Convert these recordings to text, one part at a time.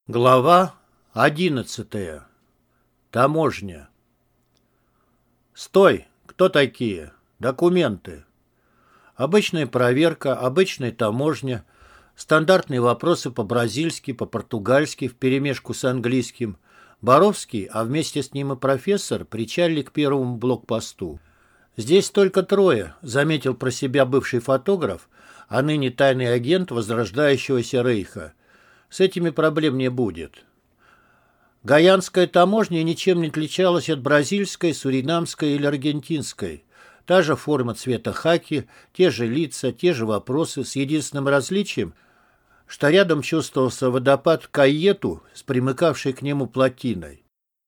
Глава 11. Таможня. «Стой! Кто такие? Документы!» Обычная проверка, обычная таможня, стандартные вопросы по-бразильски, по-португальски вперемешку с английским. Боровский, а вместе с ним и профессор, причалили к первому блокпосту. «Здесь только трое», — заметил про себя бывший фотограф, а ныне тайный агент возрождающегося рейха. «С этими проблем не будет». Гайанская таможня ничем не отличалась от бразильской, суринамской или аргентинской. Та же форма цвета хаки, те же лица, те же вопросы, с единственным различием, что рядом чувствовался водопад Кайету с примыкавшей к нему плотиной.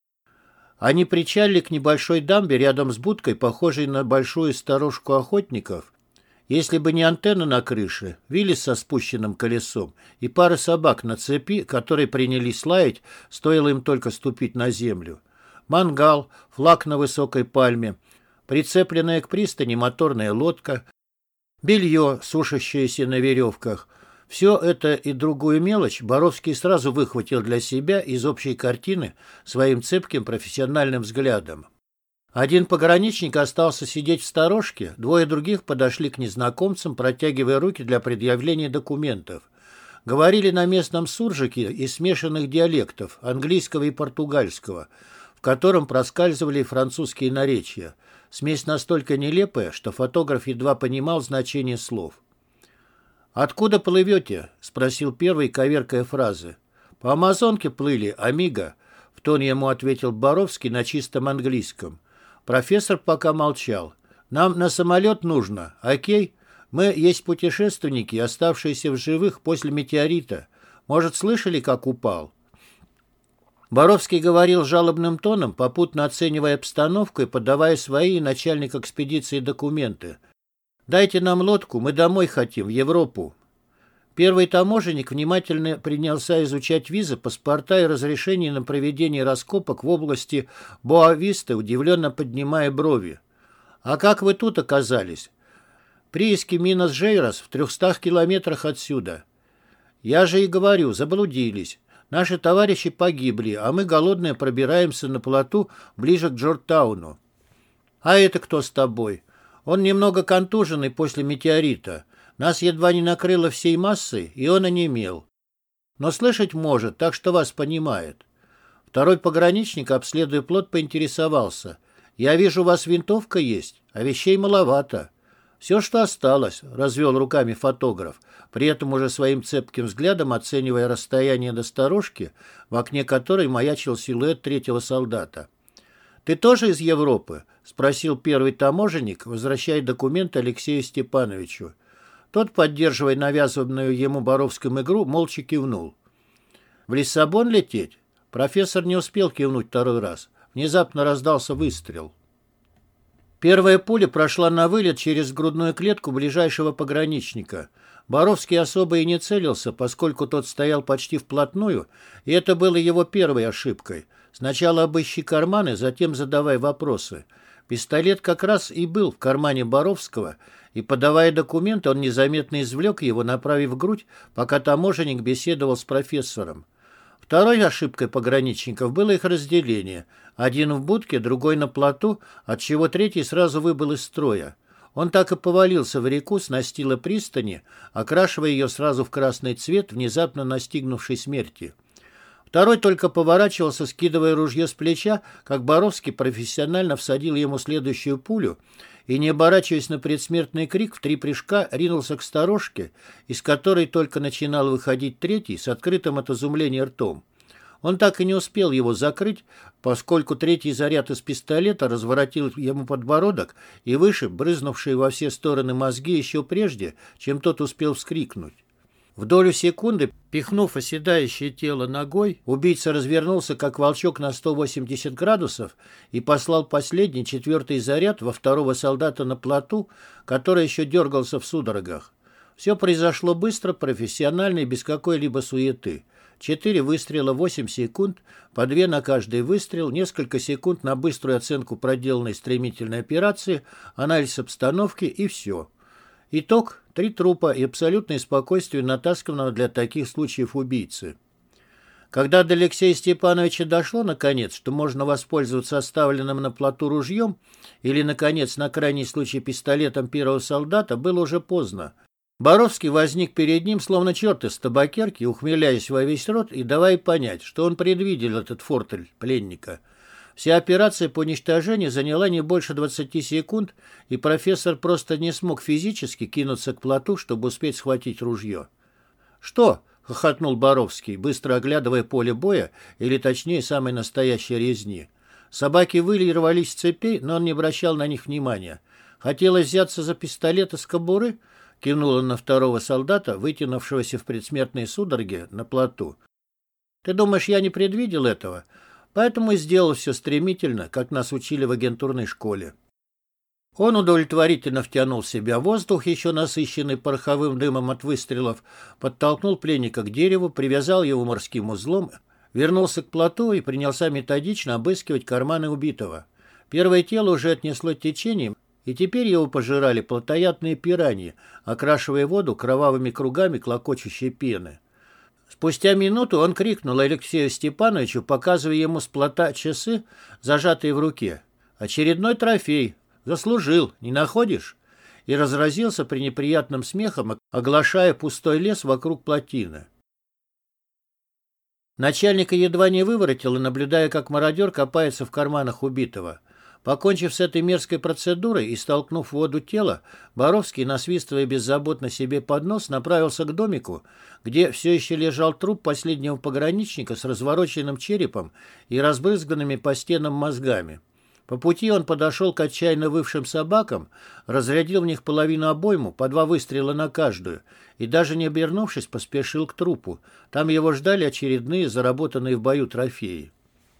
Они причалили к небольшой дамбе рядом с будкой, похожей на большую сторожку охотников. Если бы не антенна на крыше, Виллис со спущенным колесом и пара собак на цепи, которые принялись лаять, стоило им только ступить на землю. Мангал, флаг на высокой пальме, прицепленная к пристани моторная лодка, белье, сушащееся на веревках. Все это и другую мелочь Боровский сразу выхватил для себя из общей картины своим цепким профессиональным взглядом. Один пограничник остался сидеть в сторожке, двое других подошли к незнакомцам, протягивая руки для предъявления документов. Говорили на местном суржике из смешанных диалектов, английского и португальского, в котором проскальзывали французские наречия. Смесь настолько нелепая, что фотограф едва понимал значение слов. «Откуда плывете?» — спросил первый, коверкая фразы. «По Амазонке плыли, амиго», — в тон ему ответил Боровский на чистом английском. Профессор пока молчал. «Нам на самолет нужно, окей? Мы есть путешественники, оставшиеся в живых после метеорита. Может, слышали, как упал?» Боровский говорил жалобным тоном, попутно оценивая обстановку и подавая свои и начальник экспедиции документы. «Дайте нам лодку, мы домой хотим, в Европу». Первый таможенник внимательно принялся изучать визы, паспорта и разрешения на проведение раскопок в области Боа-Висты, удивленно поднимая брови. «А как вы тут оказались?» «Прииски Минас-Жейрос в 300 километрах отсюда». «Я же и говорю, заблудились. Наши товарищи погибли, а мы голодные пробираемся на плоту ближе к Джорджтауну». «А это кто с тобой?» «Он немного контуженный после метеорита. Нас едва не накрыло всей массой, и он онемел. Но слышать может, так что вас понимает». Второй пограничник, обследуя плот, поинтересовался. «Я вижу, у вас винтовка есть, а вещей маловато». «Все, что осталось», — развел руками фотограф, при этом уже своим цепким взглядом оценивая расстояние до сторожки, в окне которой маячил силуэт третьего солдата. «Ты тоже из Европы?» — спросил первый таможенник, возвращая документы Алексею Степановичу. Тот, поддерживая навязанную ему Боровским игру, молча кивнул. «В Лиссабон лететь?» Профессор не успел кивнуть второй раз. Внезапно раздался выстрел. Первая пуля прошла на вылет через грудную клетку ближайшего пограничника. Боровский особо и не целился, поскольку тот стоял почти вплотную, и это было его первой ошибкой. Сначала обыщи карманы, затем задавай вопросы. Пистолет как раз и был в кармане Боровского, и, подавая документы, он незаметно извлек его, направив в грудь, пока таможенник беседовал с профессором. Второй ошибкой пограничников было их разделение. Один в будке, другой на плоту, отчего третий сразу выбыл из строя. Он так и повалился в реку с настила пристани, окрашивая ее сразу в красный цвет, внезапно настигнувшей смерти. Второй только поворачивался, скидывая ружье с плеча, как Боровский профессионально всадил ему следующую пулю и, не оборачиваясь на предсмертный крик, в 3 прыжка ринулся к сторожке, из которой только начинал выходить третий с открытым от изумления ртом. Он так и не успел его закрыть, поскольку третий заряд из пистолета разворотил ему подбородок и вышиб брызнувшие во все стороны мозги еще прежде, чем тот успел вскрикнуть. В долю секунды, пихнув оседающее тело ногой, убийца развернулся, как волчок на 180 градусов и послал последний, 4-й заряд во второго солдата на плоту, который еще дергался в судорогах. Все произошло быстро, профессионально и без какой-либо суеты. 4 выстрела, 8 секунд, по 2 на каждый выстрел, несколько секунд на быструю оценку проделанной стремительной операции, анализ обстановки и все. Итог – 3 трупа и абсолютное спокойствие натасканного для таких случаев убийцы. Когда до Алексея Степановича дошло, наконец, что можно воспользоваться оставленным на плоту ружьем или, наконец, на крайний случай пистолетом первого солдата, было уже поздно. Боровский возник перед ним, словно черт из табакерки, ухмыляясь во весь рот и давая понять, что он предвидел этот фортель пленника. Вся операция по уничтожению заняла не больше 20 секунд, и профессор просто не смог физически кинуться к плоту, чтобы успеть схватить ружье. «Что?» — хохотнул Боровский, быстро оглядывая поле боя, или точнее самой настоящей резни. Собаки выли и рвались с цепей, но он не обращал на них внимания. «Хотелось взяться за пистолет из кобуры?» — кивнул он на второго солдата, вытянувшегося в предсмертной судороге на плоту. «Ты думаешь, я не предвидел этого? Поэтому и сделал все стремительно, как нас учили в агентурной школе». Он удовлетворительно втянул в себя воздух, еще насыщенный пороховым дымом от выстрелов, подтолкнул пленника к дереву, привязал его морским узлом, вернулся к плоту и принялся методично обыскивать карманы убитого. Первое тело уже отнесло течением, и теперь его пожирали плотоядные пираньи, окрашивая воду кровавыми кругами клокочущей пены. Спустя минуту он крикнул Алексею Степановичу, показывая ему с плота часы, зажатые в руке. «Очередной трофей! Заслужил, не находишь?» И разразился пренеприятным смехом, оглашая пустой лес вокруг плотины. Начальника едва не выворотил, наблюдая, как мародер копается в карманах убитого. Покончив с этой мерзкой процедурой и столкнув в воду тело, Боровский, насвистывая беззаботно себе под нос, направился к домику, где все еще лежал труп последнего пограничника с развороченным черепом и разбрызганными по стенам мозгами. По пути он подошел к отчаянно вывшим собакам, разрядил в них половину обойму, по 2 выстрела на каждую, и даже не обернувшись, поспешил к трупу. Там его ждали очередные заработанные в бою трофеи.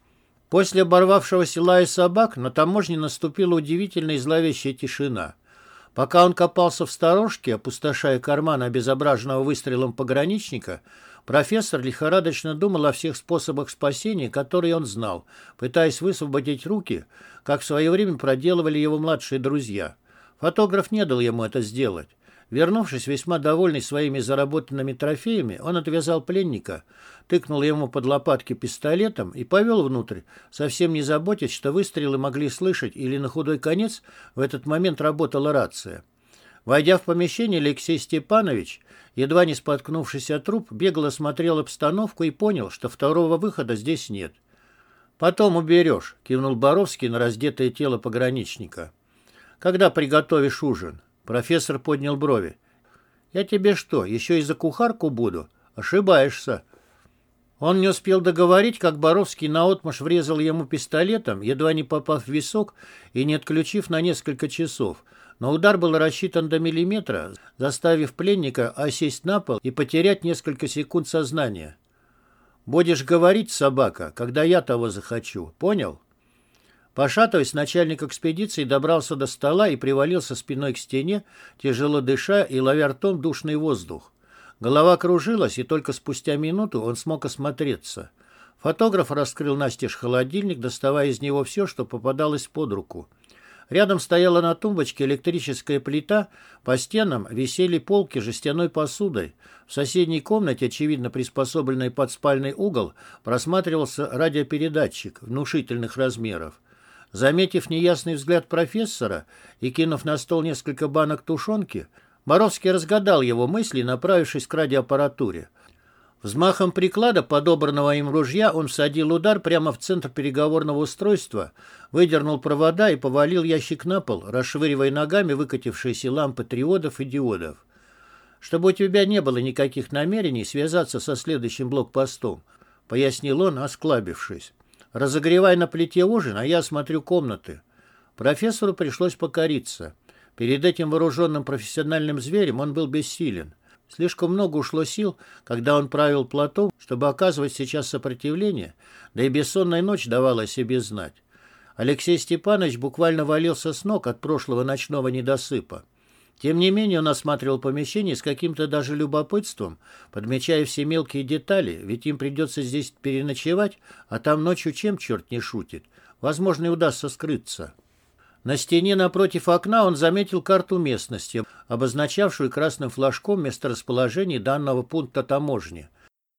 После оборвавшегося лая собак на таможне наступила удивительная и зловещая тишина. Пока он копался в сторожке, опустошая карман обезображенного выстрелом пограничника, профессор лихорадочно думал о всех способах спасения, которые он знал, пытаясь высвободить руки, как в свое время проделывали его младшие друзья. Фотограф не дал ему это сделать. Вернувшись, весьма довольный своими заработанными трофеями, он отвязал пленника, тыкнул ему под лопатки пистолетом и повел внутрь, совсем не заботясь, что выстрелы могли слышать или на худой конец в этот момент работала рация. Войдя в помещение, Алексей Степанович, едва не споткнувшись от труп, бегло осмотрел обстановку и понял, что второго выхода здесь нет. «Потом уберешь», — кивнул Боровский на раздетое тело пограничника. «Когда приготовишь ужин?» Профессор поднял брови. «Я тебе что, еще и за кухарку буду? Ошибаешься». Он не успел договорить, как Боровский наотмашь врезал ему пистолетом, едва не попав в висок и не отключив на несколько часов. Но удар был рассчитан до миллиметра, заставив пленника осесть на пол и потерять несколько секунд сознания. «Будешь говорить, собака, когда я того захочу. Понял?» Пошатываясь, начальник экспедиции добрался до стола и привалился спиной к стене, тяжело дыша и ловя ртом душный воздух. Голова кружилась, и только спустя минуту он смог осмотреться. Фотограф раскрыл настежь холодильник, доставая из него все, что попадалось под руку. Рядом стояла на тумбочке электрическая плита, по стенам висели полки с жестяной посудой. В соседней комнате, очевидно приспособленный под спальный угол, просматривался радиопередатчик внушительных размеров. Заметив неясный взгляд профессора и кинув на стол несколько банок тушенки, Боровский разгадал его мысли, направившись к радиоаппаратуре. Взмахом приклада, подобранного им ружья, он всадил удар прямо в центр переговорного устройства, выдернул провода и повалил ящик на пол, расшвыривая ногами выкатившиеся лампы триодов и диодов. «Чтобы у тебя не было никаких намерений связаться со следующим блокпостом», — пояснил он, осклабившись. «Разогревай на плите ужин, а я осмотрю комнаты». Профессору пришлось покориться. Перед этим вооруженным профессиональным зверем он был бессилен. Слишком много ушло сил, когда он правил плотом, чтобы оказывать сейчас сопротивление, да и бессонная ночь давала о себе знать. Алексей Степанович буквально валился с ног от прошлого ночного недосыпа. Тем не менее он осматривал помещение с каким-то даже любопытством, подмечая все мелкие детали, ведь им придется здесь переночевать, а там ночью чем черт не шутит. Возможно, и удастся скрыться. На стене напротив окна он заметил карту местности, обозначавшую красным флажком месторасположение данного пункта таможни.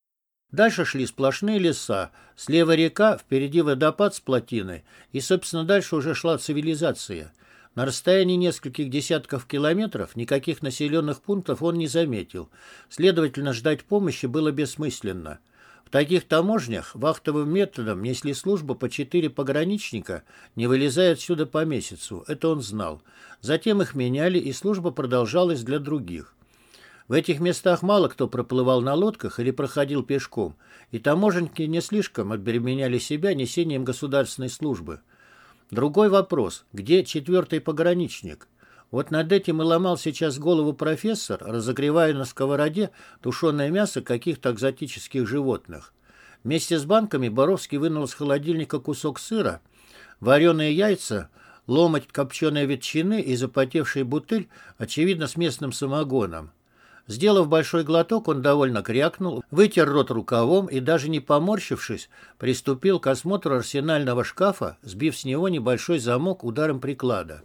Дальше шли сплошные леса, слева река, впереди водопад с плотиной, и, собственно, дальше уже шла цивилизация. На расстоянии нескольких десятков километров никаких населенных пунктов он не заметил, следовательно, ждать помощи было бессмысленно. В таких таможнях вахтовым методом несли службу по 4 пограничника, не вылезая отсюда по месяцу, это он знал. Затем их меняли, и служба продолжалась для других. В этих местах мало кто проплывал на лодках или проходил пешком, и таможенники не слишком обременяли себя несением государственной службы. Другой вопрос, где 4-й пограничник? Вот над этим и ломал сейчас голову профессор, разогревая на сковороде тушеное мясо каких-то экзотических животных. Вместе с банками Боровский вынул из холодильника кусок сыра, вареные яйца, ломоть копченой ветчины и запотевший бутыль, очевидно, с местным самогоном. Сделав большой глоток, он довольно крякнул, вытер рот рукавом и, даже не поморщившись, приступил к осмотру арсенального шкафа, сбив с него небольшой замок ударом приклада.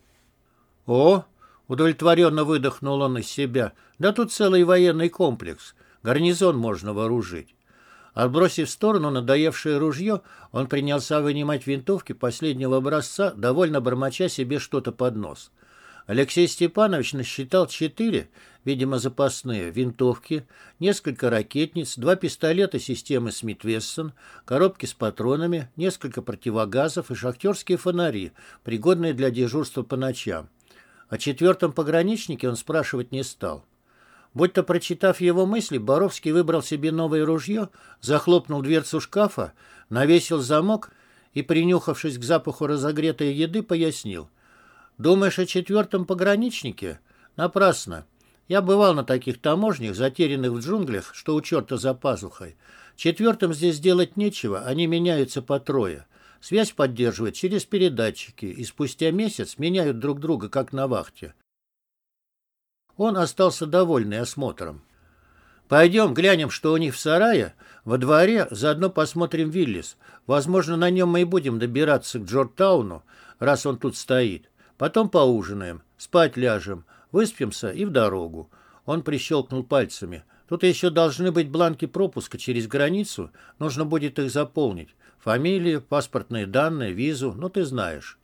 «О!» — удовлетворенно выдохнул он из себя. «Да тут целый военный комплекс. Гарнизон можно вооружить». Отбросив в сторону надоевшее ружье, он принялся вынимать винтовки последнего образца, довольно бормоча себе что-то под нос. Алексей Степанович насчитал 4, видимо, запасные, винтовки, несколько ракетниц, 2 пистолета системы Смит-Вессон, коробки с патронами, несколько противогазов и шахтерские фонари, пригодные для дежурства по ночам. О 4-м пограничнике он спрашивать не стал. Будто прочитав его мысли, Боровский выбрал себе новое ружье, захлопнул дверцу шкафа, навесил замок и, принюхавшись к запаху разогретой еды, пояснил. «Думаешь о 4-м пограничнике? Напрасно. Я бывал на таких таможнях, затерянных в джунглях, что у черта за пазухой. 4-м здесь делать нечего, они меняются по 3. Связь поддерживают через передатчики, и спустя месяц меняют друг друга, как на вахте». Он остался довольный осмотром. «Пойдем глянем, что у них в сарае, во дворе, заодно посмотрим Виллис. Возможно, на нем мы и будем добираться к Джорджтауну, раз он тут стоит. Потом поужинаем, спать ляжем, выспимся и в дорогу». Он прищелкнул пальцами. «Тут еще должны быть бланки пропуска через границу, нужно будет их заполнить. Фамилию, паспортные данные, визу, ну ты знаешь».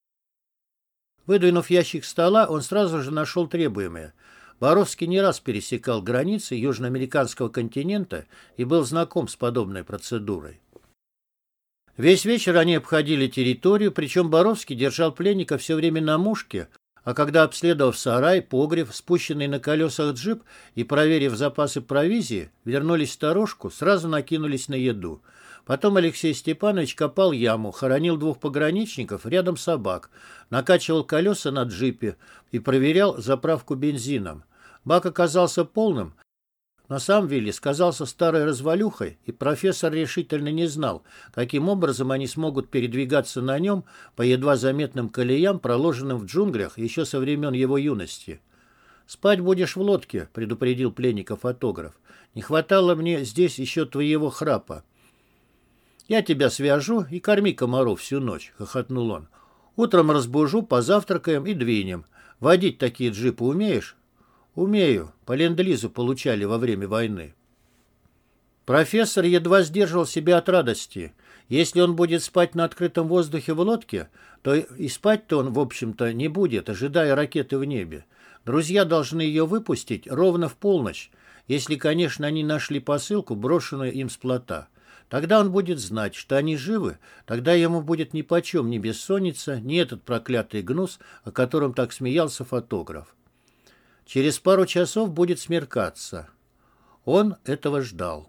Выдвинув ящик стола, он сразу же нашел требуемое. Боровский не раз пересекал границы южноамериканского континента и был знаком с подобной процедурой. Весь вечер они обходили территорию, причем Боровский держал пленника все время на мушке, а когда, обследовав сарай, погреб, спущенный на колесах джип и проверив запасы провизии, вернулись в сторожку, сразу накинулись на еду. Потом Алексей Степанович копал яму, хоронил 2 пограничников, рядом собак, накачивал колеса на джипе и проверял заправку бензином. Бак оказался полным, но сам Виллис казался старой развалюхой, и профессор решительно не знал, каким образом они смогут передвигаться на нем по едва заметным колеям, проложенным в джунглях еще со времен его юности. «Спать будешь в лодке», — предупредил пленника фотограф. «Не хватало мне здесь еще твоего храпа». «Я тебя свяжу и корми комаров всю ночь», — хохотнул он. «Утром разбужу, позавтракаем и двинем. Водить такие джипы умеешь?» «Умею. По ленд-лизу получали во время войны». Профессор едва сдерживал себя от радости. Если он будет спать на открытом воздухе в лодке, то и спать-то он, в общем-то, не будет, ожидая ракеты в небе. Друзья должны ее выпустить ровно в полночь, если, конечно, они нашли посылку, брошенную им с плота. Тогда он будет знать, что они живы, тогда ему будет нипочем ни бессонница, ни этот проклятый гнус, о котором так смеялся фотограф. Через пару часов будет смеркаться. Он этого ждал.